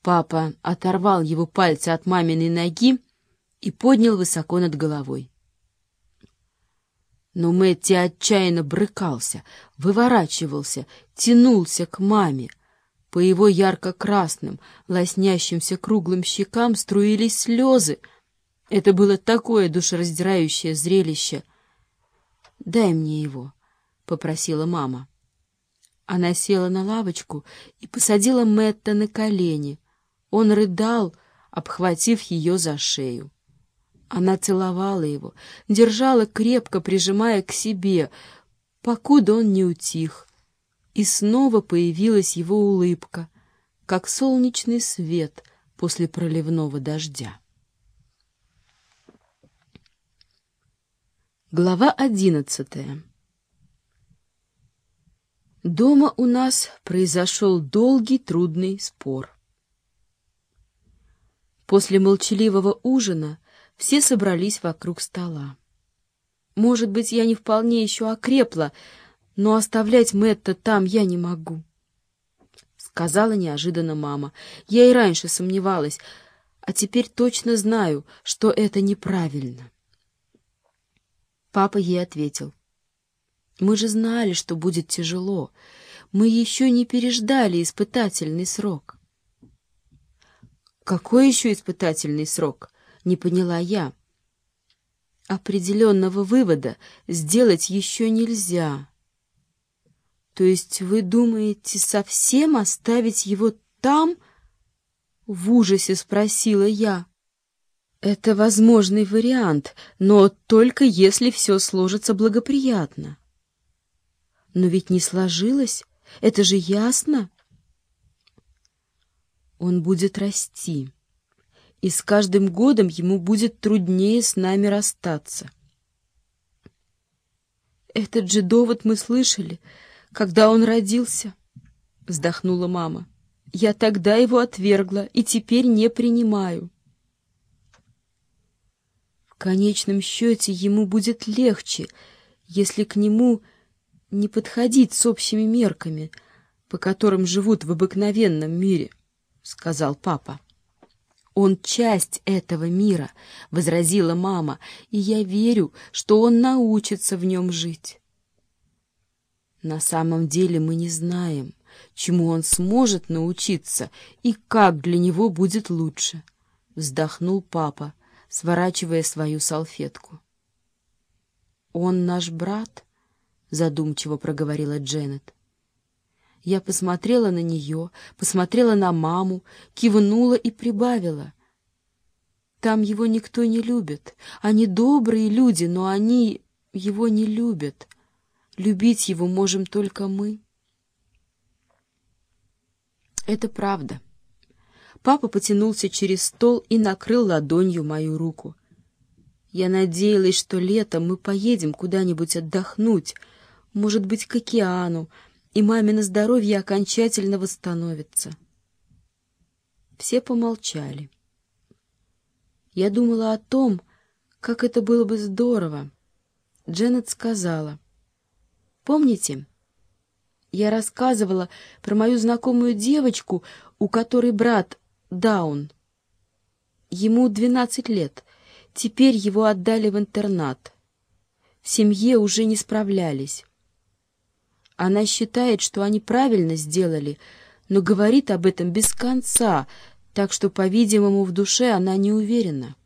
Папа оторвал его пальцы от маминой ноги и поднял высоко над головой. Но Мэтти отчаянно брыкался, выворачивался, тянулся к маме. По его ярко-красным, лоснящимся круглым щекам струились слезы. Это было такое душераздирающее зрелище. «Дай мне его», — попросила мама. Она села на лавочку и посадила Мэтта на колени. Он рыдал, обхватив ее за шею. Она целовала его, держала крепко, прижимая к себе, покуда он не утих. И снова появилась его улыбка, как солнечный свет после проливного дождя. Глава 11. Дома у нас произошел долгий, трудный спор. После молчаливого ужина все собрались вокруг стола. Может быть, я не вполне еще окрепла, но оставлять Мэтта там я не могу, — сказала неожиданно мама. Я и раньше сомневалась, а теперь точно знаю, что это неправильно. Папа ей ответил: «Мы же знали, что будет тяжело. Мы еще не переждали испытательный срок». «Какой еще испытательный срок?» — не поняла я. «Определенного вывода сделать еще нельзя». «То есть вы думаете совсем оставить его там?» — в ужасе спросила я. «Это возможный вариант, но только если все сложится благоприятно». «Но ведь не сложилось, это же ясно». «Он будет расти, и с каждым годом ему будет труднее с нами расстаться». «Этот же довод мы слышали, когда он родился», — вздохнула мама. «Я тогда его отвергла и теперь не принимаю». В конечном счете ему будет легче, если к нему не подходить с общими мерками, по которым живут в обыкновенном мире, — сказал папа. «Он часть этого мира», — возразила мама, — «и я верю, что он научится в нем жить». «На самом деле мы не знаем, чему он сможет научиться и как для него будет лучше», — вздохнул папа, сворачивая свою салфетку. «Он наш брат», — задумчиво проговорила Дженнет. Я посмотрела на нее, посмотрела на маму, кивнула и прибавила: «Там его никто не любит. Они добрые люди, но они его не любят. Любить его можем только мы». Это правда. Папа потянулся через стол и накрыл ладонью мою руку. Я надеялась, что летом мы поедем куда-нибудь отдохнуть, может быть, к океану, и мамино здоровье окончательно восстановится. Все помолчали. Я думала о том, как это было бы здорово. Дженнет сказала: «Помните, я рассказывала про мою знакомую девочку, у которой брат Даун? Ему 12 лет. Теперь его отдали в интернат. В семье уже не справлялись. Она считает, что они правильно сделали, но говорит об этом без конца, так что, по-видимому, в душе она не уверена».